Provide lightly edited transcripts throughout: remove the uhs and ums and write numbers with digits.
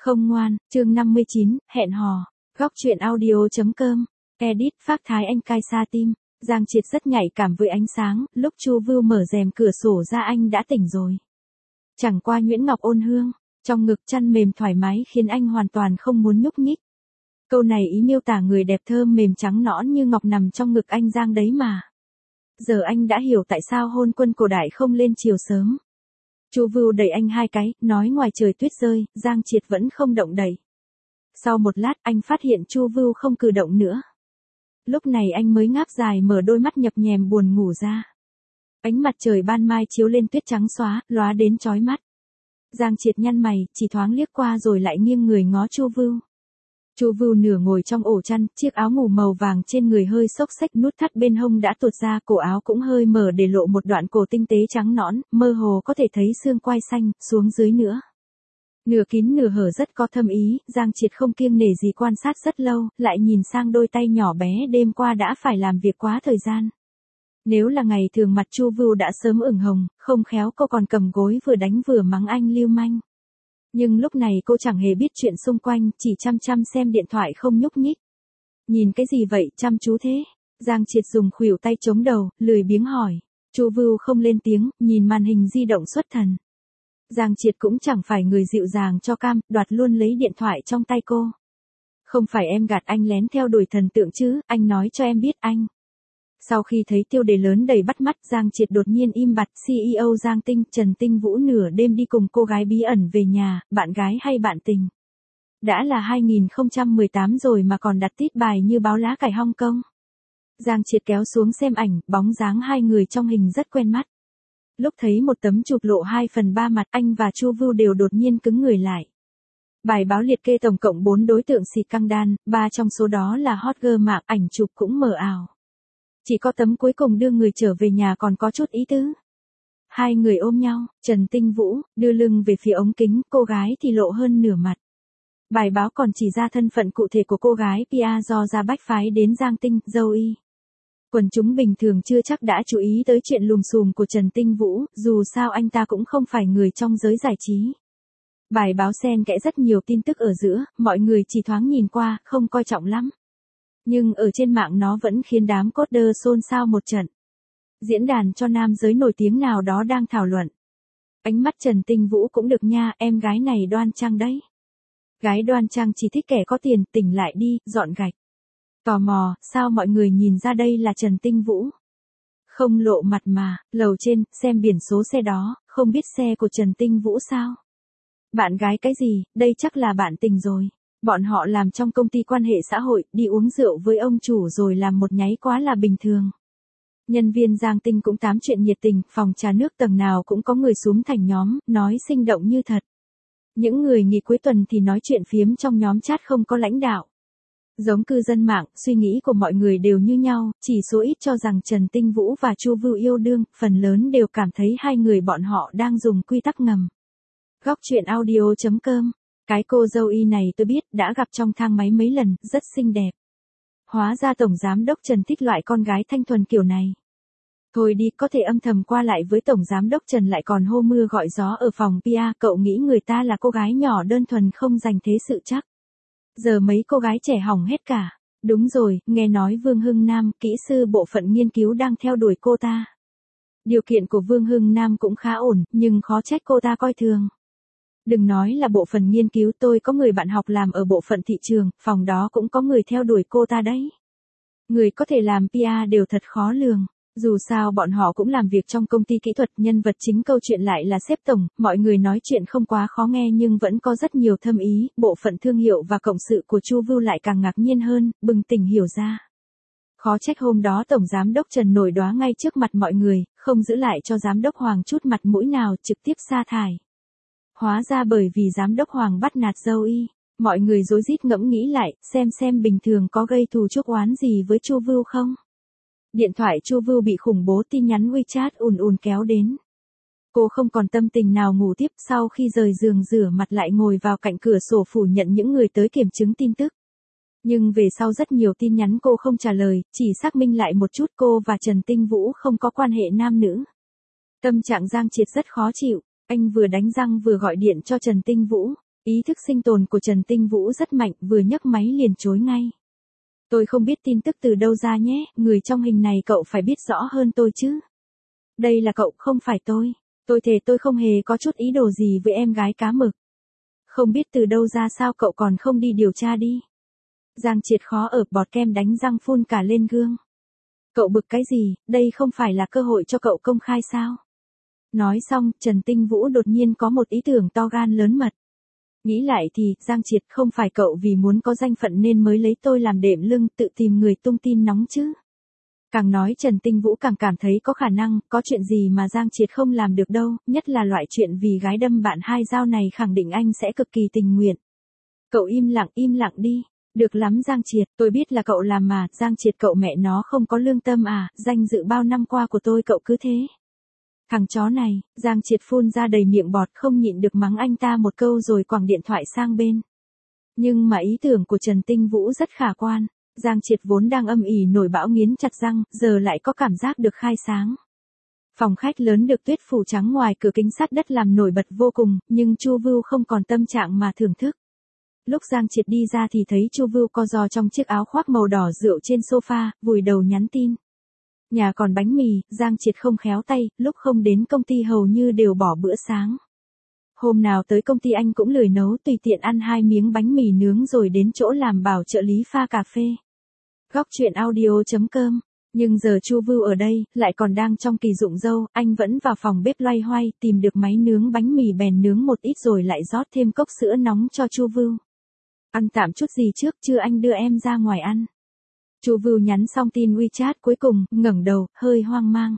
Không ngoan, chương 59, hẹn hò. Góc truyện audio.com. Edit Phác Thái Anh cai xa tim. Giang Triệt rất nhạy cảm với ánh sáng, lúc Chu Vưu mở rèm cửa sổ ra anh đã tỉnh rồi. Chẳng qua Nguyễn Ngọc ôn hương, trong ngực chăn mềm thoải mái khiến anh hoàn toàn không muốn nhúc nhích. Câu này ý miêu tả người đẹp thơm mềm trắng nõn như ngọc nằm trong ngực anh Giang đấy mà. Giờ anh đã hiểu tại sao hôn quân cổ đại không lên chiều sớm. Chu Vưu đẩy anh hai cái, nói ngoài trời tuyết rơi, Giang Triệt vẫn không động đậy. Sau một lát anh phát hiện Chu Vưu không cử động nữa. Lúc này anh mới ngáp dài mở đôi mắt nhập nhèm buồn ngủ ra. Ánh mặt trời ban mai chiếu lên tuyết trắng xóa, lóa đến chói mắt. Giang Triệt nhăn mày, chỉ thoáng liếc qua rồi lại nghiêng người ngó Chu Vưu. Chu Vưu nửa ngồi trong ổ chăn, chiếc áo ngủ màu vàng trên người hơi xốc xếch, nút thắt bên hông đã tuột ra, cổ áo cũng hơi mở để lộ một đoạn cổ tinh tế trắng nõn, mơ hồ có thể thấy xương quai xanh, xuống dưới nữa. Nửa kín nửa hở rất có thâm ý, Giang Triệt không kiêng nể gì quan sát rất lâu, lại nhìn sang đôi tay nhỏ bé đêm qua đã phải làm việc quá thời gian. Nếu là ngày thường mặt Chu Vưu đã sớm ửng hồng, không khéo cô còn cầm gối vừa đánh vừa mắng anh lưu manh. Nhưng lúc này cô chẳng hề biết chuyện xung quanh, chỉ chăm chăm xem điện thoại không nhúc nhích. Nhìn cái gì vậy, chăm chú thế? Giang Triệt dùng khuỷu tay chống đầu, lười biếng hỏi. Chu Vưu không lên tiếng, nhìn màn hình di động xuất thần. Giang Triệt cũng chẳng phải người dịu dàng cho cam, đoạt luôn lấy điện thoại trong tay cô. Không phải em gạt anh lén theo đuổi thần tượng chứ, anh nói cho em biết anh. Sau khi thấy tiêu đề lớn đầy bắt mắt, Giang Triệt đột nhiên im bặt. CEO Giang Tinh, Trần Tinh Vũ nửa đêm đi cùng cô gái bí ẩn về nhà, bạn gái hay bạn tình. Đã là 2018 rồi mà còn đặt tít bài như báo lá cải Hong Kong. Giang Triệt kéo xuống xem ảnh, bóng dáng hai người trong hình rất quen mắt. Lúc thấy một tấm chụp lộ 2/3 mặt, anh và Chu Vưu đều đột nhiên cứng người lại. Bài báo liệt kê tổng cộng 4 đối tượng xịt căng đan, 3 trong số đó là hot girl mạng, ảnh chụp cũng mờ ảo. Chỉ có tấm cuối cùng đưa người trở về nhà còn có chút ý tứ. Hai người ôm nhau, Trần Tinh Vũ, đưa lưng về phía ống kính, cô gái thì lộ hơn nửa mặt. Bài báo còn chỉ ra thân phận cụ thể của cô gái PR do Gia Bách phái đến Giang Tinh, dâu y. Quần chúng bình thường chưa chắc đã chú ý tới chuyện lùm xùm của Trần Tinh Vũ, dù sao anh ta cũng không phải người trong giới giải trí. Bài báo xen kẽ rất nhiều tin tức ở giữa, mọi người chỉ thoáng nhìn qua, không coi trọng lắm. Nhưng ở trên mạng nó vẫn khiến đám coder xôn xao một trận. Diễn đàn cho nam giới nổi tiếng nào đó đang thảo luận. Ánh mắt Trần Tinh Vũ cũng được nha, em gái này đoan trang đấy. Gái đoan trang chỉ thích kẻ có tiền, tỉnh lại đi, dọn gạch. Tò mò, sao mọi người nhìn ra đây là Trần Tinh Vũ? Không lộ mặt mà, lầu trên, xem biển số xe đó, không biết xe của Trần Tinh Vũ sao? Bạn gái cái gì, đây chắc là bạn tình rồi. Bọn họ làm trong công ty quan hệ xã hội, đi uống rượu với ông chủ rồi làm một nháy quá là bình thường. Nhân viên Giang Tinh cũng tám chuyện nhiệt tình, phòng trà nước tầng nào cũng có người xúm thành nhóm, nói sinh động như thật. Những người nghỉ cuối tuần thì nói chuyện phiếm trong nhóm chat không có lãnh đạo. Giống cư dân mạng, suy nghĩ của mọi người đều như nhau, chỉ số ít cho rằng Trần Tinh Vũ và Chu Vưu yêu đương, phần lớn đều cảm thấy hai người bọn họ đang dùng quy tắc ngầm. Góc truyện audio.com. Cái cô dâu y này tôi biết, đã gặp trong thang máy mấy lần, rất xinh đẹp. Hóa ra Tổng Giám đốc Trần thích loại con gái thanh thuần kiểu này. Thôi đi, có thể âm thầm qua lại với Tổng Giám đốc Trần lại còn hô mưa gọi gió ở phòng PR, cậu nghĩ người ta là cô gái nhỏ đơn thuần không dành thế sự chắc. Giờ mấy cô gái trẻ hỏng hết cả. Đúng rồi, nghe nói Vương Hưng Nam, kỹ sư bộ phận nghiên cứu đang theo đuổi cô ta. Điều kiện của Vương Hưng Nam cũng khá ổn, nhưng khó trách cô ta coi thường. Đừng nói là bộ phận nghiên cứu, tôi có người bạn học làm ở bộ phận thị trường, phòng đó cũng có người theo đuổi cô ta đấy. Người có thể làm PR đều thật khó lường. Dù sao bọn họ cũng làm việc trong công ty kỹ thuật, nhân vật chính câu chuyện lại là sếp tổng, mọi người nói chuyện không quá khó nghe nhưng vẫn có rất nhiều thâm ý, bộ phận thương hiệu và cộng sự của Chu Vưu lại càng ngạc nhiên hơn, bừng tỉnh hiểu ra. Khó trách hôm đó Tổng Giám đốc Trần nổi đoá ngay trước mặt mọi người, không giữ lại cho Giám đốc Hoàng chút mặt mũi nào, trực tiếp sa thải. Hóa ra bởi vì Giám đốc Hoàng bắt nạt dâu y, mọi người rối rít ngẫm nghĩ lại, xem bình thường có gây thù chuốc oán gì với Chu Vưu không. Điện thoại Chu Vưu bị khủng bố tin nhắn WeChat ùn kéo đến. Cô không còn tâm tình nào ngủ tiếp, sau khi rời giường rửa mặt lại ngồi vào cạnh cửa sổ phủ nhận những người tới kiểm chứng tin tức. Nhưng về sau rất nhiều tin nhắn cô không trả lời, chỉ xác minh lại một chút cô và Trần Tinh Vũ không có quan hệ nam nữ. Tâm trạng Giang Triệt rất khó chịu, anh vừa đánh răng vừa gọi điện cho Trần Tinh Vũ. Ý thức sinh tồn của Trần Tinh Vũ rất mạnh, vừa nhấc máy liền chối ngay. Tôi không biết tin tức từ đâu ra nhé, người trong hình này cậu phải biết rõ hơn tôi chứ. Đây là cậu, không phải tôi. Tôi thề tôi không hề có chút ý đồ gì với em gái cá mực. Không biết từ đâu ra sao cậu còn không đi điều tra đi. Giang Triệt khó ở, bọt kem đánh răng phun cả lên gương. Cậu bực cái gì, đây không phải là cơ hội cho cậu công khai sao? Nói xong, Trần Tinh Vũ đột nhiên có một ý tưởng to gan lớn mật. Nghĩ lại thì, Giang Triệt, không phải cậu vì muốn có danh phận nên mới lấy tôi làm đệm lưng tự tìm người tung tin nóng chứ. Càng nói Trần Tinh Vũ càng cảm thấy có khả năng, có chuyện gì mà Giang Triệt không làm được đâu, nhất là loại chuyện vì gái đâm bạn hai dao này khẳng định anh sẽ cực kỳ tình nguyện. Cậu im lặng đi. Được lắm Giang Triệt, tôi biết là cậu làm mà, Giang Triệt cậu mẹ nó không có lương tâm à, danh dự bao năm qua của tôi cậu cứ thế. Thằng chó này, Giang Triệt phun ra đầy miệng bọt không nhịn được mắng anh ta một câu rồi quẳng điện thoại sang bên. Nhưng mà ý tưởng của Trần Tinh Vũ rất khả quan. Giang Triệt vốn đang âm ỉ nổi bão nghiến chặt răng, giờ lại có cảm giác được khai sáng. Phòng khách lớn được tuyết phủ trắng ngoài cửa kính sắt đất làm nổi bật vô cùng, nhưng Chu Vưu không còn tâm trạng mà thưởng thức. Lúc Giang Triệt đi ra thì thấy Chu Vưu co ro trong chiếc áo khoác màu đỏ rượu trên sofa, vùi đầu nhắn tin. Nhà còn bánh mì, Giang Triệt không khéo tay, lúc không đến công ty hầu như đều bỏ bữa sáng. Hôm nào tới công ty anh cũng lười nấu, tùy tiện ăn 2 miếng bánh mì nướng rồi đến chỗ làm bảo trợ lý pha cà phê. Góc chuyện audio.com. Nhưng giờ Chu Vưu ở đây, lại còn đang trong kỳ rụng râu, anh vẫn vào phòng bếp loay hoay, tìm được máy nướng bánh mì bèn nướng một ít rồi lại rót thêm cốc sữa nóng cho Chu Vưu. Ăn tạm chút gì trước, chưa anh đưa em ra ngoài ăn. Chu Vưu nhắn xong tin WeChat cuối cùng, ngẩng đầu, hơi hoang mang.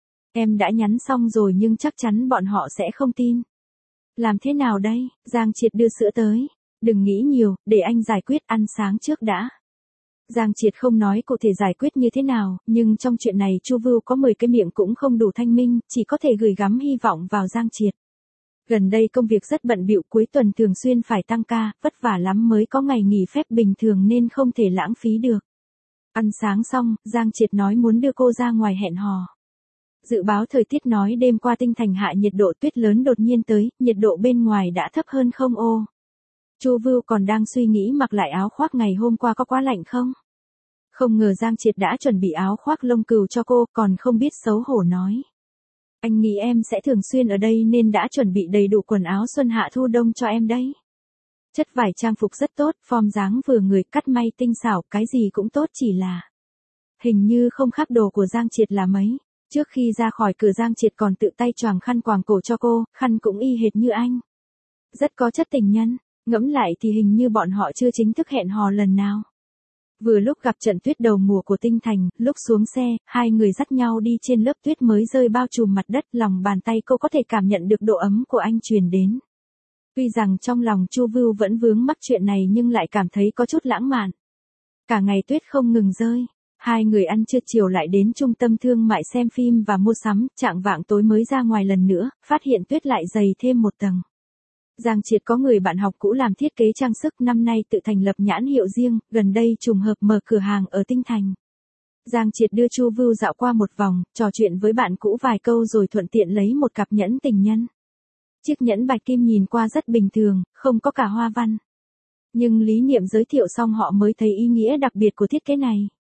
Em đã nhắn xong rồi nhưng chắc chắn bọn họ sẽ không tin. Làm thế nào đây? Giang Triệt đưa sữa tới. Đừng nghĩ nhiều, để anh giải quyết, ăn sáng trước đã. Giang Triệt không nói cụ thể giải quyết như thế nào, nhưng trong chuyện này Chu Vưu có 10 cái miệng cũng không đủ thanh minh, chỉ có thể gửi gắm hy vọng vào Giang Triệt. Gần đây công việc rất bận bịu, cuối tuần thường xuyên phải tăng ca, vất vả lắm mới có ngày nghỉ phép bình thường nên không thể lãng phí được. Ăn sáng xong, Giang Triệt nói muốn đưa cô ra ngoài hẹn hò. Dự báo thời tiết nói đêm qua Tinh Thành hạ nhiệt độ tuyết lớn đột nhiên tới, nhiệt độ bên ngoài đã thấp hơn không ô. Chu Vưu còn đang suy nghĩ mặc lại áo khoác ngày hôm qua có quá lạnh không? Không ngờ Giang Triệt đã chuẩn bị áo khoác lông cừu cho cô, còn không biết xấu hổ nói. Anh nghĩ em sẽ thường xuyên ở đây nên đã chuẩn bị đầy đủ quần áo xuân hạ thu đông cho em đấy. Chất vải trang phục rất tốt, form dáng vừa người, cắt may tinh xảo, cái gì cũng tốt, chỉ là hình như không khác đồ của Giang Triệt là mấy. Trước khi ra khỏi cửa Giang Triệt còn tự tay choàng khăn quàng cổ cho cô, khăn cũng y hệt như anh. Rất có chất tình nhân, ngẫm lại thì hình như bọn họ chưa chính thức hẹn hò lần nào. Vừa lúc gặp trận tuyết đầu mùa của Tinh Thành, lúc xuống xe, hai người dắt nhau đi trên lớp tuyết mới rơi bao trùm mặt đất, lòng bàn tay cô có thể cảm nhận được độ ấm của anh truyền đến. Tuy rằng trong lòng Chu Vưu vẫn vướng mắc chuyện này nhưng lại cảm thấy có chút lãng mạn. Cả ngày tuyết không ngừng rơi. Hai người ăn trưa chiều lại đến trung tâm thương mại xem phim và mua sắm, chạng vạng tối mới ra ngoài lần nữa, phát hiện tuyết lại dày thêm một tầng. Giang Triệt có người bạn học cũ làm thiết kế trang sức, năm nay tự thành lập nhãn hiệu riêng, gần đây trùng hợp mở cửa hàng ở Tinh Thành. Giang Triệt đưa Chu Vưu dạo qua một vòng, trò chuyện với bạn cũ vài câu rồi thuận tiện lấy một cặp nhẫn tình nhân. Chiếc nhẫn bạch kim nhìn qua rất bình thường, không có cả hoa văn. Nhưng Lý Niệm giới thiệu xong họ mới thấy ý nghĩa đặc biệt của thiết kế này.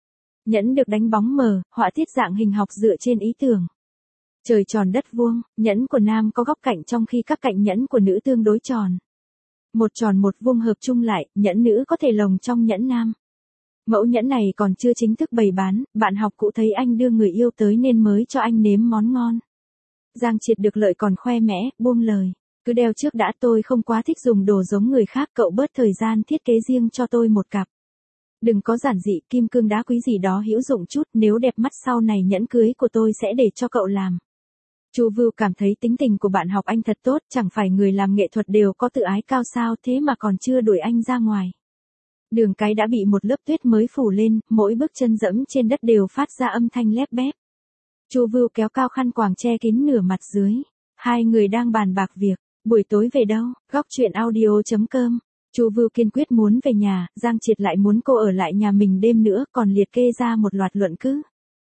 Nhẫn được đánh bóng mờ, họa tiết dạng hình học dựa trên ý tưởng. Trời tròn đất vuông, nhẫn của nam có góc cạnh trong khi các cạnh nhẫn của nữ tương đối tròn. Một tròn một vuông hợp chung lại, nhẫn nữ có thể lồng trong nhẫn nam. Mẫu nhẫn này còn chưa chính thức bày bán, bạn học cũ thấy anh đưa người yêu tới nên mới cho anh nếm món ngon. Giang Triệt được lợi còn khoe mẽ, buông lời. Cứ đeo trước đã, tôi không quá thích dùng đồ giống người khác, cậu bớt thời gian thiết kế riêng cho tôi một cặp. Đừng có giản dị, kim cương đá quý gì đó hữu dụng chút, nếu đẹp mắt sau này nhẫn cưới của tôi sẽ để cho cậu làm. Chu Vưu cảm thấy tính tình của bạn học anh thật tốt, chẳng phải người làm nghệ thuật đều có tự ái cao sao, thế mà còn chưa đuổi anh ra ngoài. Đường cái đã bị một lớp tuyết mới phủ lên, mỗi bước chân dẫm trên đất đều phát ra âm thanh lép bép. Chu Vưu kéo cao khăn quàng che kín nửa mặt dưới. Hai người đang bàn bạc việc, buổi tối về đâu, góc chuyện audio.com. Chu Vưu kiên quyết muốn về nhà, Giang Triệt lại muốn cô ở lại nhà mình đêm nữa, còn liệt kê ra một loạt luận cứ.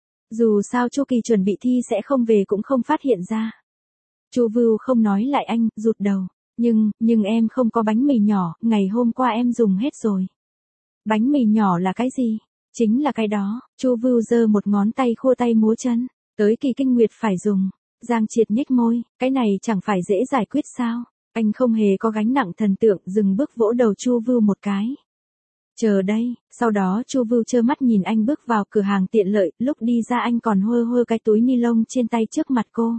Dù sao Chu Kỳ chuẩn bị thi sẽ không về cũng không phát hiện ra. Chu Vưu không nói lại anh, rụt đầu. Nhưng em không có bánh mì nhỏ, ngày hôm qua em dùng hết rồi. Bánh mì nhỏ là cái gì? Chính là cái đó, Chu Vưu giơ một ngón tay khua tay múa chân, tới kỳ kinh nguyệt phải dùng. Giang Triệt nhếch môi, cái này chẳng phải dễ giải quyết sao? Anh không hề có gánh nặng thần tượng, dừng bước vỗ đầu Chu Vưu một cái. Chờ đây, sau đó Chu Vưu trơ mắt nhìn anh bước vào cửa hàng tiện lợi, lúc đi ra anh còn hơ hơ cái túi ni lông trên tay trước mặt cô.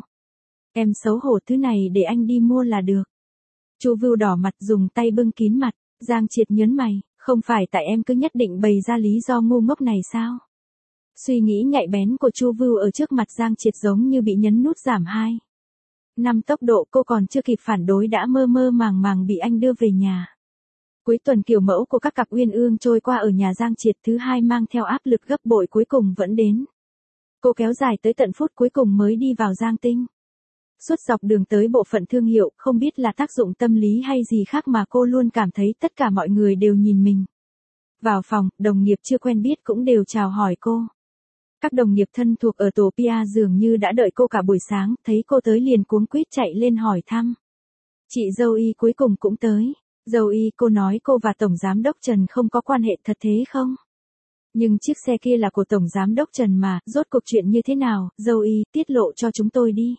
Em xấu hổ, thứ này để anh đi mua là được. Chu Vưu đỏ mặt dùng tay bưng kín mặt, Giang Triệt nhớn mày, không phải tại em cứ nhất định bày ra lý do ngu ngốc này sao? Suy nghĩ nhạy bén của Chu Vưu ở trước mặt Giang Triệt giống như bị nhấn nút giảm 2. 5 tốc độ, cô còn chưa kịp phản đối đã mơ mơ màng màng bị anh đưa về nhà. Cuối tuần kiểu mẫu của các cặp uyên ương trôi qua ở nhà Giang Triệt, thứ hai mang theo áp lực gấp bội cuối cùng vẫn đến. Cô kéo dài tới tận phút cuối cùng mới đi vào Giang Tinh. Suốt dọc đường tới bộ phận thương hiệu, không biết là tác dụng tâm lý hay gì khác mà cô luôn cảm thấy tất cả mọi người đều nhìn mình. Vào phòng, đồng nghiệp chưa quen biết cũng đều chào hỏi cô. Các đồng nghiệp thân thuộc ở tổ PR dường như đã đợi cô cả buổi sáng, thấy cô tới liền cuống quýt chạy lên hỏi thăm. Chị dâu Y cuối cùng cũng tới. Dâu Y, cô nói cô và Tổng Giám đốc Trần không có quan hệ thật thế không? Nhưng chiếc xe kia là của Tổng Giám đốc Trần mà, rốt cuộc chuyện như thế nào, dâu Y, tiết lộ cho chúng tôi đi.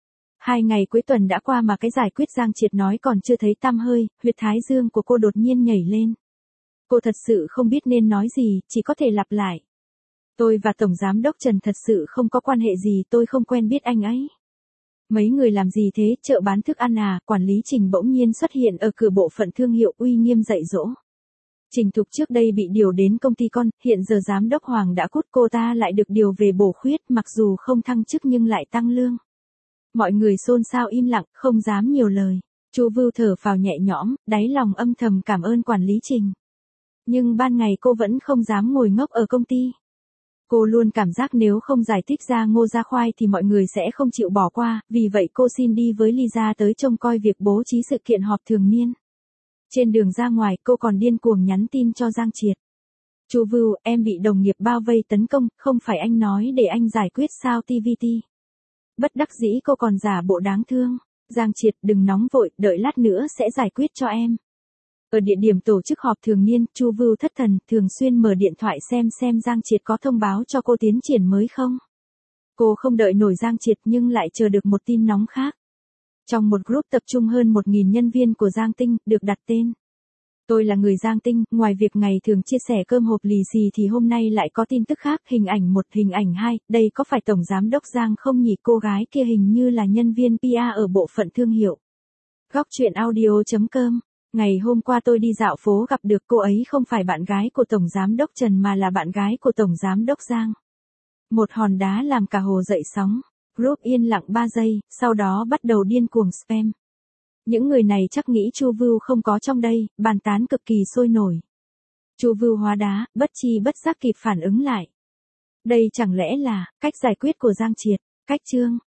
2 ngày cuối tuần đã qua mà cái giải quyết Giang Triệt nói còn chưa thấy tăm hơi, huyệt thái dương của cô đột nhiên nhảy lên. Cô thật sự không biết nên nói gì, chỉ có thể lặp lại. Tôi và Tổng Giám đốc Trần thật sự không có quan hệ gì, tôi không quen biết anh ấy. Mấy người làm gì thế, chợ bán thức ăn à? Quản lý Trình bỗng nhiên xuất hiện ở cửa bộ phận thương hiệu, uy nghiêm dạy dỗ. Trình Thục trước đây bị điều đến công ty con, hiện giờ Giám đốc Hoàng đã cút, cô ta lại được điều về bổ khuyết, mặc dù không thăng chức nhưng lại tăng lương. Mọi người xôn xao im lặng, không dám nhiều lời. Chu Vưu thở phào nhẹ nhõm, đáy lòng âm thầm cảm ơn quản lý Trình. Nhưng ban ngày cô vẫn không dám ngồi ngốc ở công ty. Cô luôn cảm giác nếu không giải thích ra Ngô Gia Khoai thì mọi người sẽ không chịu bỏ qua, vì vậy cô xin đi với Lisa tới trông coi việc bố trí sự kiện họp thường niên. Trên đường ra ngoài, cô còn điên cuồng nhắn tin cho Giang Triệt. Chu Vưu, em bị đồng nghiệp bao vây tấn công, không phải anh nói để anh giải quyết sao TVT. Bất đắc dĩ cô còn giả bộ đáng thương. Giang Triệt, đừng nóng vội, đợi lát nữa sẽ giải quyết cho em. Ở địa điểm tổ chức họp thường niên, Chu Vưu thất thần, thường xuyên mở điện thoại xem Giang Triệt có thông báo cho cô tiến triển mới không. Cô không đợi nổi Giang Triệt nhưng lại chờ được một tin nóng khác. Trong một group tập trung hơn 1.000 nhân viên của Giang Tinh, được đặt tên. Tôi là người Giang Tinh, ngoài việc ngày thường chia sẻ cơm hộp lì xì thì hôm nay lại có tin tức khác, hình ảnh 1, hình ảnh 2, đây có phải Tổng Giám đốc Giang không nhỉ? Cô gái kia hình như là nhân viên PR ở bộ phận thương hiệu. Góc truyện audio.com. Ngày hôm qua tôi đi dạo phố gặp được cô ấy, không phải bạn gái của Tổng Giám đốc Trần mà là bạn gái của Tổng Giám đốc Giang. Một hòn đá làm cả hồ dậy sóng. Group yên lặng 3 giây, sau đó bắt đầu điên cuồng spam. Những người này chắc nghĩ Chu Vưu không có trong đây, bàn tán cực kỳ sôi nổi. Chu Vưu hóa đá, bất chi bất giác kịp phản ứng lại. Đây chẳng lẽ là cách giải quyết của Giang Triệt? Cách chương